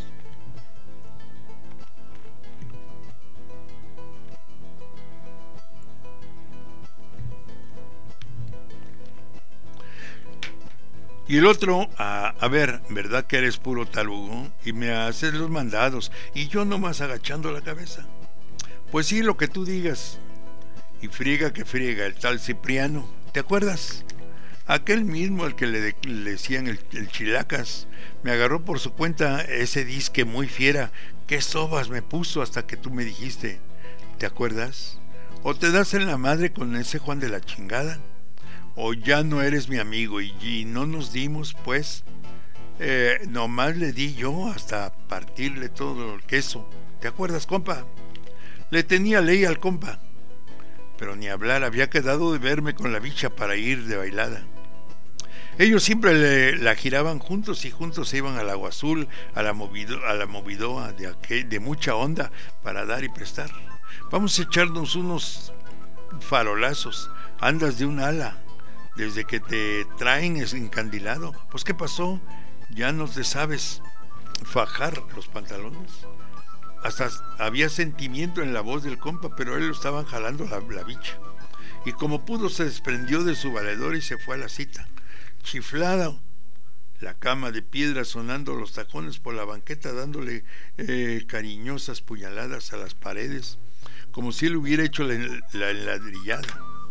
Speaker 3: Y el otro, a, a ver, ¿verdad que eres puro tarugo? Y me haces los mandados, y yo nomás agachando la cabeza. Pues sí, lo que tú digas. Y friega que friega, el tal Cipriano, ¿te acuerdas? Aquel mismo al que le, le decían el, el chilacas, me agarró por su cuenta ese disque muy fiera. ¿Qué sobas me puso hasta que tú me dijiste? ¿Te acuerdas? ¿O te das en la madre con ese Juan de la chingada? O ya no eres mi amigo y, y no nos dimos, pues, eh, nomás le di yo hasta partirle todo el queso. ¿Te acuerdas, compa? Le tenía ley al compa, pero ni hablar, había quedado de verme con la bicha para ir de bailada. Ellos siempre le, la giraban juntos y juntos se iban al Agua Azul, a la, movido, a la movidoa de, aquel, de mucha onda para dar y prestar. Vamos a echarnos unos farolazos, andas de un ala. Desde que te traen es encandilado. Pues ¿qué pasó? Ya no te sabes fajar los pantalones. Hasta había sentimiento en la voz del compa, pero él lo estaban jalando la, la bicha. Y como pudo se desprendió de su valedor y se fue a la cita. Chiflado, la cama de piedra sonando los tacones por la banqueta, dándole eh, cariñosas puñaladas a las paredes, como si él hubiera hecho la, la enladrillada.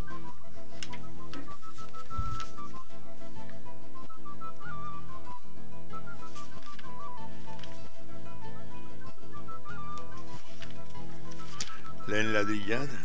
Speaker 3: La enladrillada.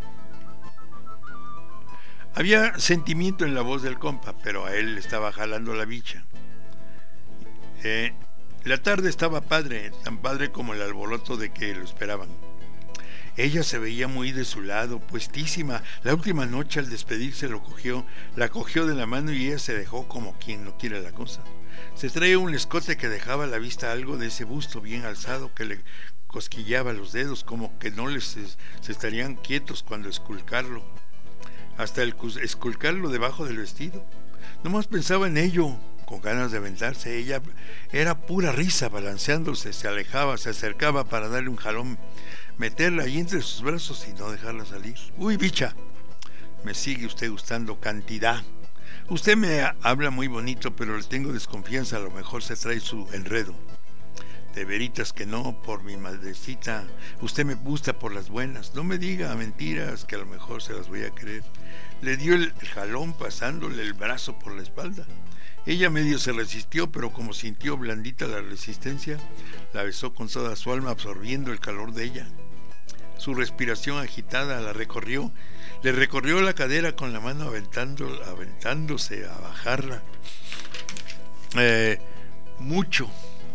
Speaker 3: Había sentimiento en la voz del compa, pero a él le estaba jalando la bicha. Eh, la tarde estaba padre, tan padre como el alboroto de que lo esperaban. Ella se veía muy de su lado, puestísima. La última noche al despedirse lo cogió, la cogió de la mano y ella se dejó como quien no quiere la cosa. Se traía un escote que dejaba a la vista algo de ese busto bien alzado que le cosquillaba los dedos, como que no les se estarían quietos cuando esculcarlo. Hasta el esculcarlo debajo del vestido. Nomás pensaba en ello, con ganas de aventarse. Ella era pura risa, balanceándose, se alejaba, se acercaba para darle un jalón, meterla ahí entre sus brazos y no dejarla salir. Uy, bicha, me sigue usted gustando cantidad. Usted me habla muy bonito, pero le tengo desconfianza, a lo mejor se trae su enredo. De veritas que no, por mi madrecita, usted me gusta por las buenas. No me diga mentiras, que a lo mejor se las voy a creer. Le dio el, el jalón pasándole el brazo por la espalda. Ella medio se resistió, pero como sintió blandita la resistencia, la besó con toda su alma, absorbiendo el calor de ella. Su respiración agitada la recorrió, le recorrió la cadera con la mano aventando, aventándose a bajarla. Eh, mucho.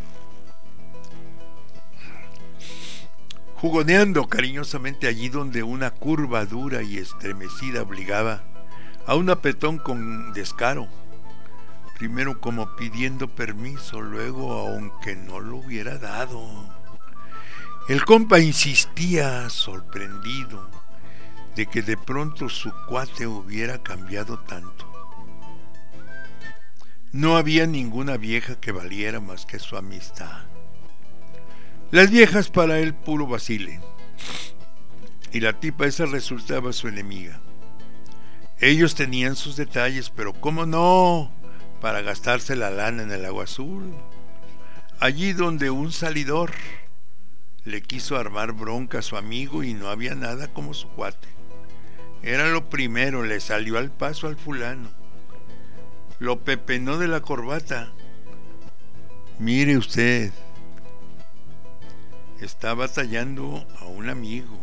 Speaker 3: Jugoneando cariñosamente allí donde una curva dura y estremecida obligaba a un apretón con descaro, primero como pidiendo permiso, luego aunque no lo hubiera dado. El compa insistía, sorprendido de que de pronto su cuate hubiera cambiado tanto. No había ninguna vieja que valiera más que su amistad. Las viejas para él puro vacile, y la tipa esa resultaba su enemiga. Ellos tenían sus detalles, pero cómo no, para gastarse la lana en el agua azul. Allí donde un salidor le quiso armar bronca a su amigo y no había nada como su cuate. Era lo primero, le salió al paso al fulano, lo pepenó de la corbata. Mire usted, está batallando a un amigo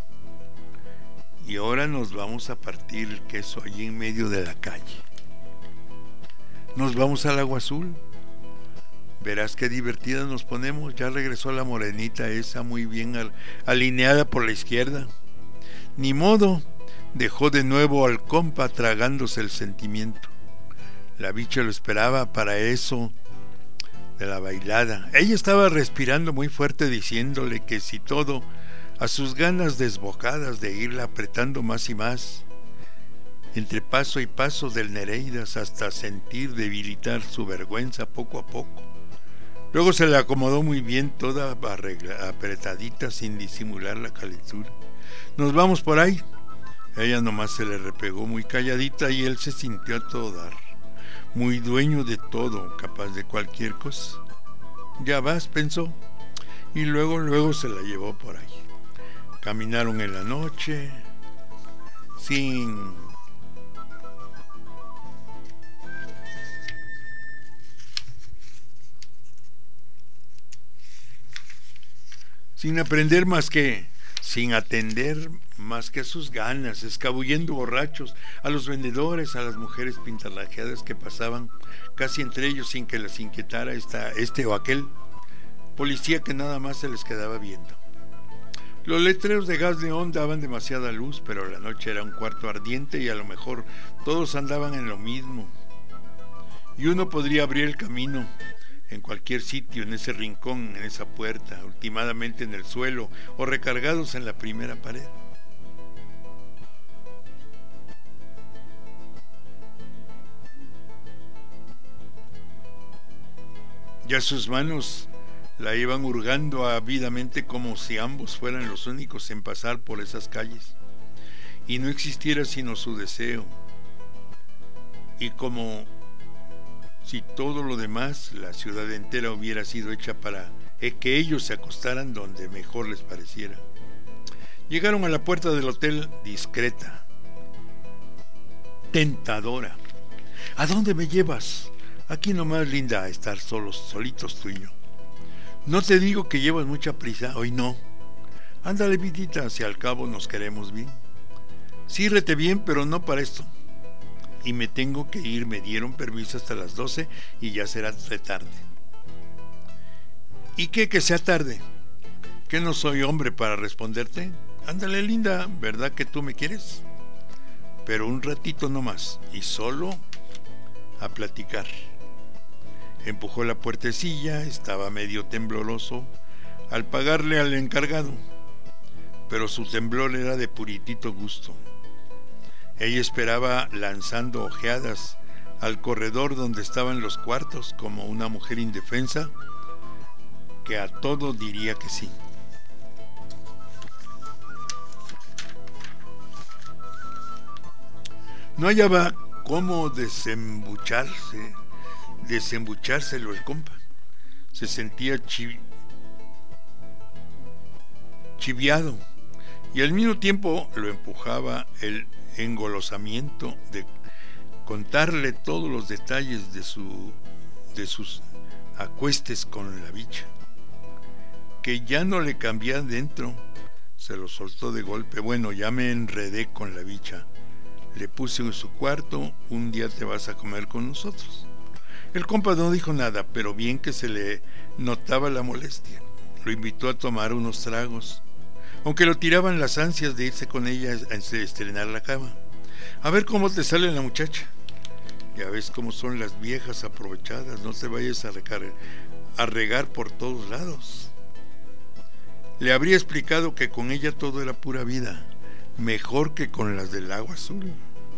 Speaker 3: y ahora nos vamos a partir el queso allí en medio de la calle. Nos vamos al agua azul. Verás qué divertida nos ponemos. Ya regresó la morenita esa muy bien al, alineada por la izquierda. Ni modo, dejó de nuevo al compa tragándose el sentimiento. La bicha lo esperaba para eso de la bailada. Ella estaba respirando muy fuerte, diciéndole que si todo, a sus ganas desbocadas de irla apretando más y más, entre paso y paso del Nereidas, hasta sentir debilitar su vergüenza poco a poco. Luego se le acomodó muy bien, toda arregla, apretadita, sin disimular la calentura. Nos vamos por ahí. Ella nomás se le repegó muy calladita y él se sintió a todo dar, muy dueño de todo, capaz de cualquier cosa. Ya vas, pensó, y luego, luego se la llevó por ahí. Caminaron en la noche, sin... sin aprender más que... sin atender más que a sus ganas, escabullendo borrachos a los vendedores, a las mujeres pintarrajeadas que pasaban casi entre ellos sin que les inquietara esta, este o aquel policía que nada más se les quedaba viendo. Los letreros de gas neón daban demasiada luz, pero la noche era un cuarto ardiente y a lo mejor todos andaban en lo mismo. Y uno podría abrir el camino en cualquier sitio, en ese rincón, en esa puerta, ultimadamente en el suelo o recargados en la primera pared. Ya sus manos la iban hurgando ávidamente como si ambos fueran los únicos en pasar por esas calles y no existiera sino su deseo. Y como Si todo lo demás, la ciudad entera hubiera sido hecha para que ellos se acostaran donde mejor les pareciera. Llegaron a la puerta del hotel discreta, tentadora. ¿A dónde me llevas? Aquí nomás, linda, a estar solos, solitos tú y yo. No te digo que llevas mucha prisa, hoy no. Ándale, vidita, si al cabo nos queremos bien. Sírrete bien, pero no para esto. Y me tengo que ir, me dieron permiso hasta las doce y ya será de tarde. ¿Y qué que sea tarde? ¿Que no soy hombre para responderte? Ándale, linda, ¿verdad que tú me quieres? Pero un ratito nomás, y solo a platicar. Empujó la puertecilla, estaba medio tembloroso al pagarle al encargado, pero su temblor era de puritito gusto. Ella esperaba lanzando ojeadas al corredor donde estaban los cuartos como una mujer indefensa que a todo diría que sí. No hallaba cómo desembucharse, desembuchárselo el compa. Se sentía chi, chiviado y al mismo tiempo lo empujaba el engolosamiento de contarle todos los detalles de su de sus acuestes con la bicha, que ya no le cambiaba dentro. Se lo soltó de golpe. Bueno, ya me enredé con la bicha. Le puse en su cuarto, un día te vas a comer con nosotros. El compa no dijo nada, pero bien que se le notaba la molestia. Lo invitó a tomar unos tragos, aunque lo tiraban las ansias de irse con ella a estrenar la cama. A ver cómo te sale la muchacha. Ya ves cómo son las viejas aprovechadas, no te vayas a regar, a regar por todos lados. Le habría explicado que con ella todo era pura vida, mejor que con las del agua azul.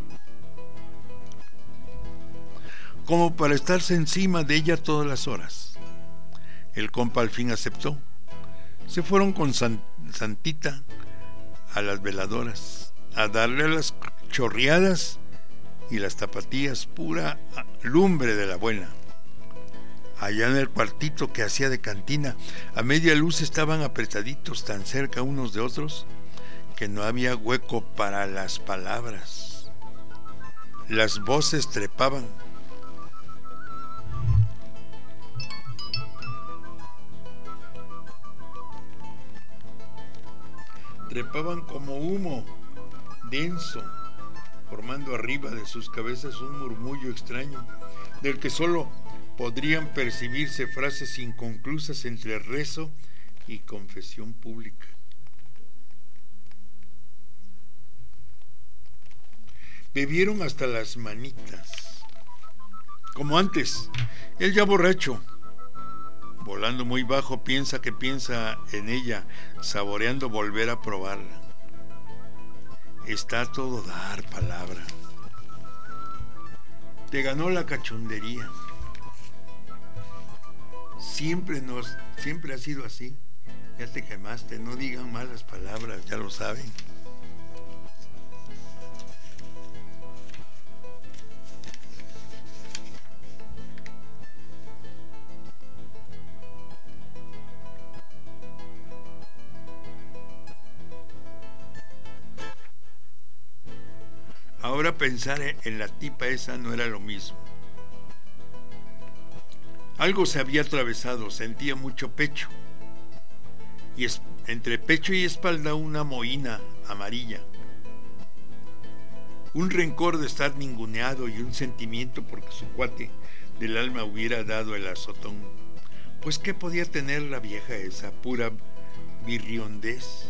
Speaker 3: Como para estarse encima de ella todas las horas. El compa al fin aceptó. Se fueron con San, Santita a las veladoras, a darle a las chorreadas y las tapatías, pura lumbre de la buena. Allá en el cuartito que hacía de cantina, a media luz estaban apretaditos tan cerca unos de otros que no había hueco para las palabras. Las voces trepaban. Trepaban como humo denso, formando arriba de sus cabezas un murmullo extraño, del que solo podrían percibirse frases inconclusas entre rezo y confesión pública. Bebieron hasta las manitas, como antes, él ya borracho, volando muy bajo, piensa que piensa en ella, saboreando volver a probarla. Está a todo dar palabra. Te ganó la cachondería. Siempre nos, siempre ha sido así. Ya te quemaste, no digan malas palabras, ya lo saben. Ahora pensar en la tipa esa no era lo mismo. Algo se había atravesado, sentía mucho pecho. Y es, entre pecho y espalda una mohina amarilla. Un rencor de estar ninguneado y un sentimiento porque su cuate del alma hubiera dado el azotón. Pues ¿qué podía tener la vieja esa? Pura birriondez.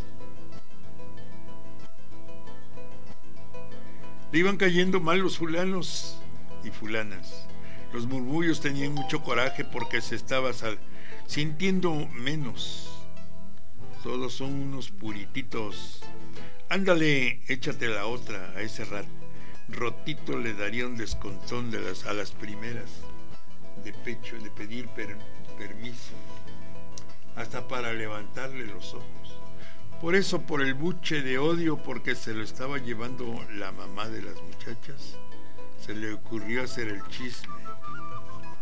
Speaker 3: Le iban cayendo mal los fulanos y fulanas. Los murmullos tenían mucho coraje porque se estaba sal- sintiendo menos. Todos son unos purititos. Ándale, échate la otra. A ese rat, rotito le daría un descontón de las, a las primeras de pecho, de pedir per, permiso, hasta para levantarle los ojos. Por eso, por el buche de odio, porque se lo estaba llevando la mamá de las muchachas, se le ocurrió hacer el chisme.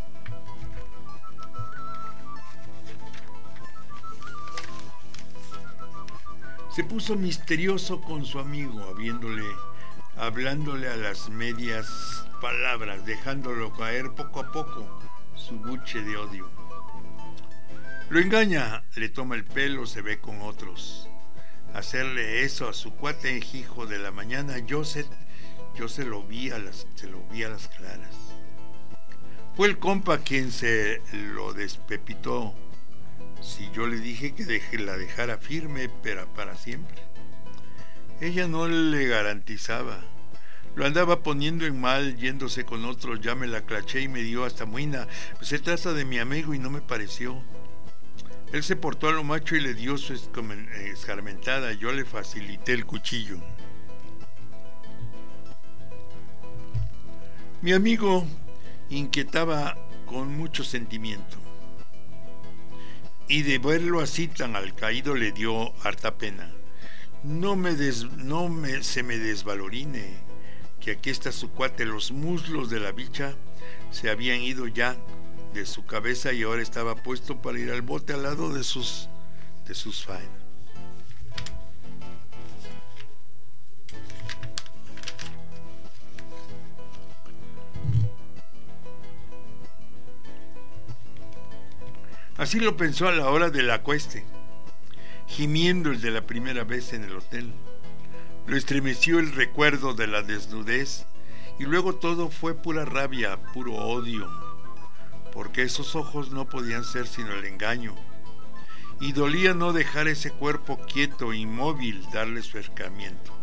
Speaker 3: Se puso misterioso con su amigo, habiéndole, hablándole a las medias palabras, dejándolo caer poco a poco su buche de odio. Lo engaña, le toma el pelo, se ve con otros. Hacerle eso a su cuate hijo de la mañana, yo se, yo se lo vi a las, se lo vi a las claras. Fue el compa quien se lo despepitó. Si yo le dije que deje, la dejara firme, pero para siempre. Ella no le garantizaba. Lo andaba poniendo en mal, yéndose con otros, ya me la claché y me dio hasta muina. Pues se trata de mi amigo y no me pareció. Él se portó a lo macho y le dio su escarmentada. Yo le facilité el cuchillo. Mi amigo inquietaba con mucho sentimiento. Y de verlo así tan al caído le dio harta pena. No me des, no me, se me desvalorine, que aquí está su cuate. Los muslos de la bicha se habían ido ya de su cabeza y ahora estaba puesto para ir al bote al lado de sus de sus faenas. Así lo pensó a la hora del acueste, gimiendo el de la primera vez en el hotel. Lo estremeció el recuerdo de la desnudez y luego todo fue pura rabia, puro odio, porque esos ojos no podían ser sino el engaño, y dolía no dejar ese cuerpo quieto, inmóvil, darle su escarmiento.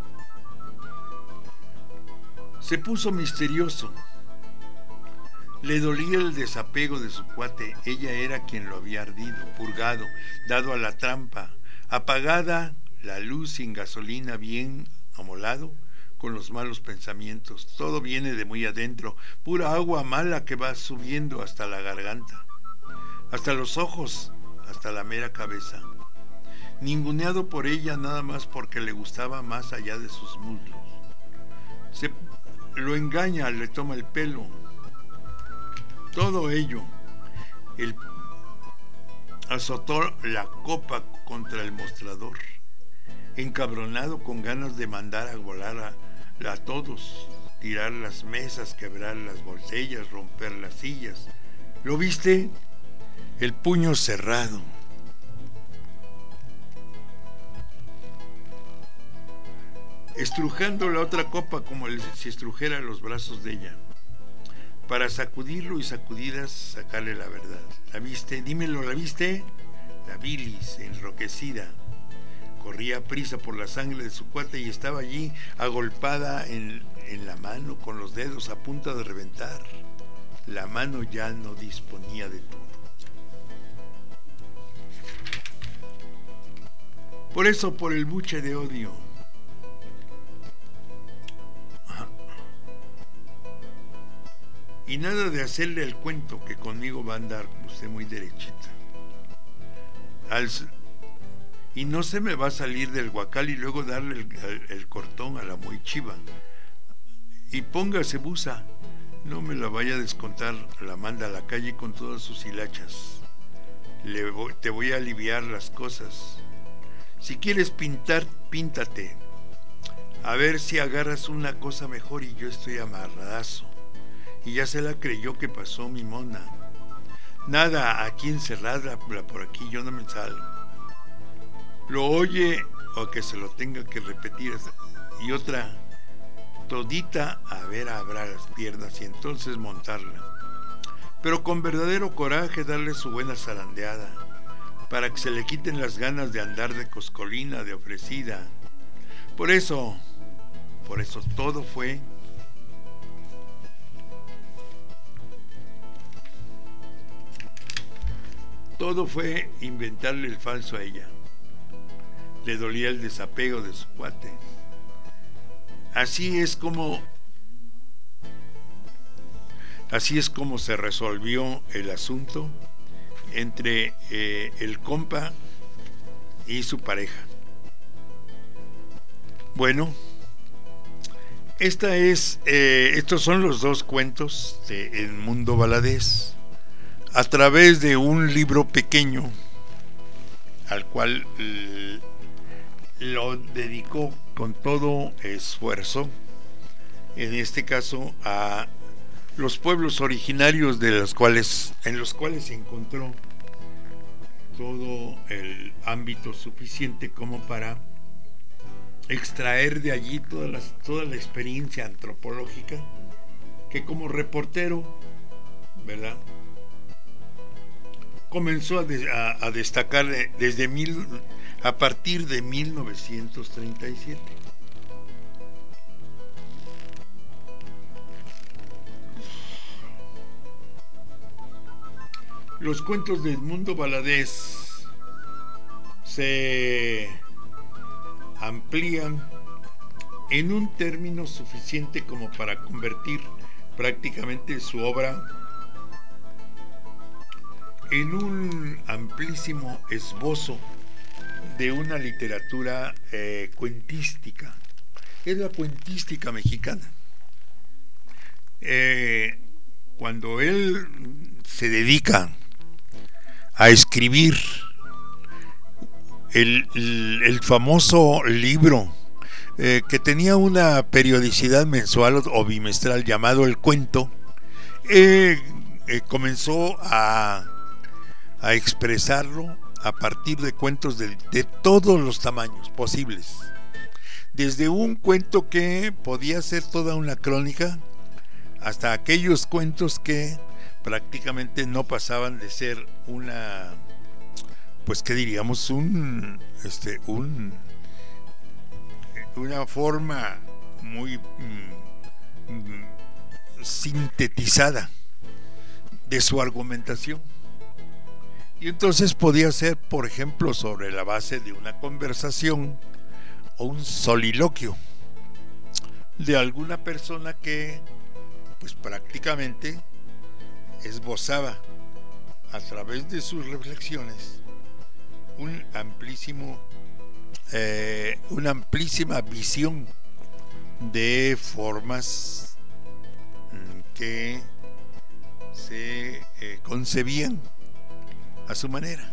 Speaker 3: Se puso misterioso. Le dolía el desapego de su cuate. Ella era quien lo había ardido, purgado, dado a la trampa, apagada la luz sin gasolina, bien amolado con los malos pensamientos. Todo viene de muy adentro, pura agua mala que va subiendo hasta la garganta, hasta los ojos, hasta la mera cabeza. Ninguneado por ella nada más porque le gustaba más allá de sus muslos. Se lo engaña, le toma el pelo. Todo ello, él azotó la copa contra el mostrador, encabronado con ganas de mandar a volar a a todos, tirar las mesas, quebrar las botellas, romper las sillas. ¿Lo viste? El puño cerrado. Estrujando la otra copa como si estrujera los brazos de ella, para sacudirlo y sacudidas sacarle la verdad. ¿La viste? Dímelo, ¿la viste? La bilis enroquecida corría prisa por la sangre de su cuate y estaba allí agolpada en, en la mano, con los dedos a punto de reventar. La mano ya no disponía de todo. Por eso, por el buche de odio. Y nada de hacerle el cuento que conmigo va a andar usted muy derechita. Al Y no se me va a salir del guacal y luego darle el, el, el cortón a la muy chiva. Y póngase buza, no me la vaya a descontar, la manda a la calle con todas sus hilachas. Le voy, te voy a aliviar las cosas. Si quieres pintar, píntate. A ver si agarras una cosa mejor y yo estoy amarradazo. Y ya se la creyó que pasó mi mona. Nada, aquí encerrada, por aquí yo no me salgo. Lo oye o que se lo tenga que repetir, y otra todita a ver abra las piernas y entonces montarla, pero con verdadero coraje darle su buena zarandeada para que se le quiten las ganas de andar de coscolina, de ofrecida. Por eso, por eso todo fue todo fue inventarle el falso a ella. Le dolía el desapego de su cuate. Así es como así es como se resolvió el asunto entre eh, el compa y su pareja. Bueno, esta es eh, estos son los dos cuentos de El Mundo Valadez a través de un libro pequeño al cual eh, lo dedicó con todo esfuerzo, en este caso a los pueblos originarios de los cuales, en los cuales se encontró todo el ámbito suficiente como para extraer de allí toda la, toda la experiencia antropológica que como reportero, ¿verdad?, comenzó a, de, a, a destacar desde mil, a partir de mil novecientos treinta y siete. Los cuentos de Edmundo Valadez se amplían en un término suficiente como para convertir prácticamente su obra en un amplísimo esbozo de una literatura eh, cuentística. Es la cuentística mexicana. Eh, cuando él se dedica a escribir el, el, el famoso libro eh, que tenía una periodicidad mensual o bimestral llamado El Cuento, eh, eh, comenzó a, a expresarlo a partir de cuentos de, de todos los tamaños posibles, desde un cuento que podía ser toda una crónica hasta aquellos cuentos que prácticamente no pasaban de ser una, pues qué diríamos, un, este, un, una forma muy mm, mm, sintetizada de su argumentación. Y entonces podía ser, por ejemplo, sobre la base de una conversación o un soliloquio de alguna persona que, pues prácticamente esbozaba a través de sus reflexiones un amplísimo, eh, una amplísima visión de formas que se eh, concebían a su manera.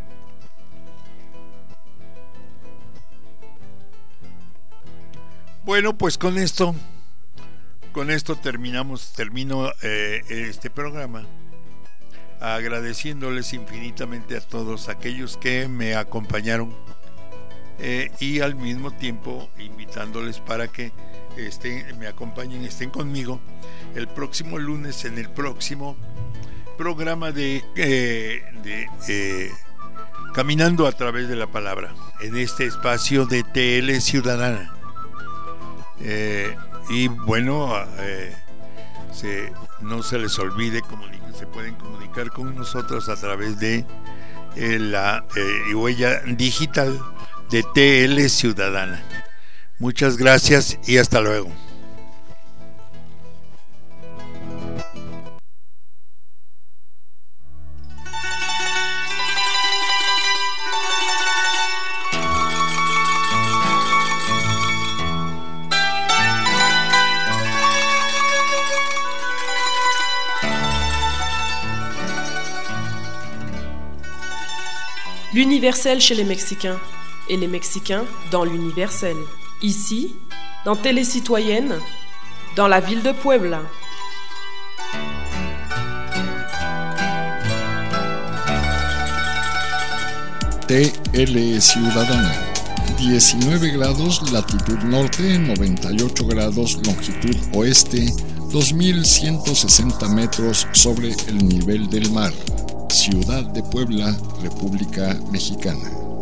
Speaker 3: Bueno, pues con esto con esto terminamos termino eh, este programa, agradeciéndoles infinitamente a todos aquellos que me acompañaron eh, y al mismo tiempo invitándoles para que estén, me acompañen, estén conmigo el próximo lunes en el próximo programa de, eh, de eh, Caminando a través de la palabra, en este espacio de T L Ciudadana. Eh, y bueno, eh, se, no se les olvide, se pueden comunicar con nosotros a través de eh, la eh, huella digital de T L Ciudadana. Muchas gracias y hasta luego.
Speaker 4: L'universel chez les Mexicains et les Mexicains dans l'universel. Ici, dans Télé Citoyenne, dans la ville de Puebla.
Speaker 2: T L Ciudadana, diecinueve grados latitud norte, noventa y ocho grados longitud oeste, dos mil ciento sesenta metros sobre el nivel del mar. Ciudad de Puebla, República Mexicana.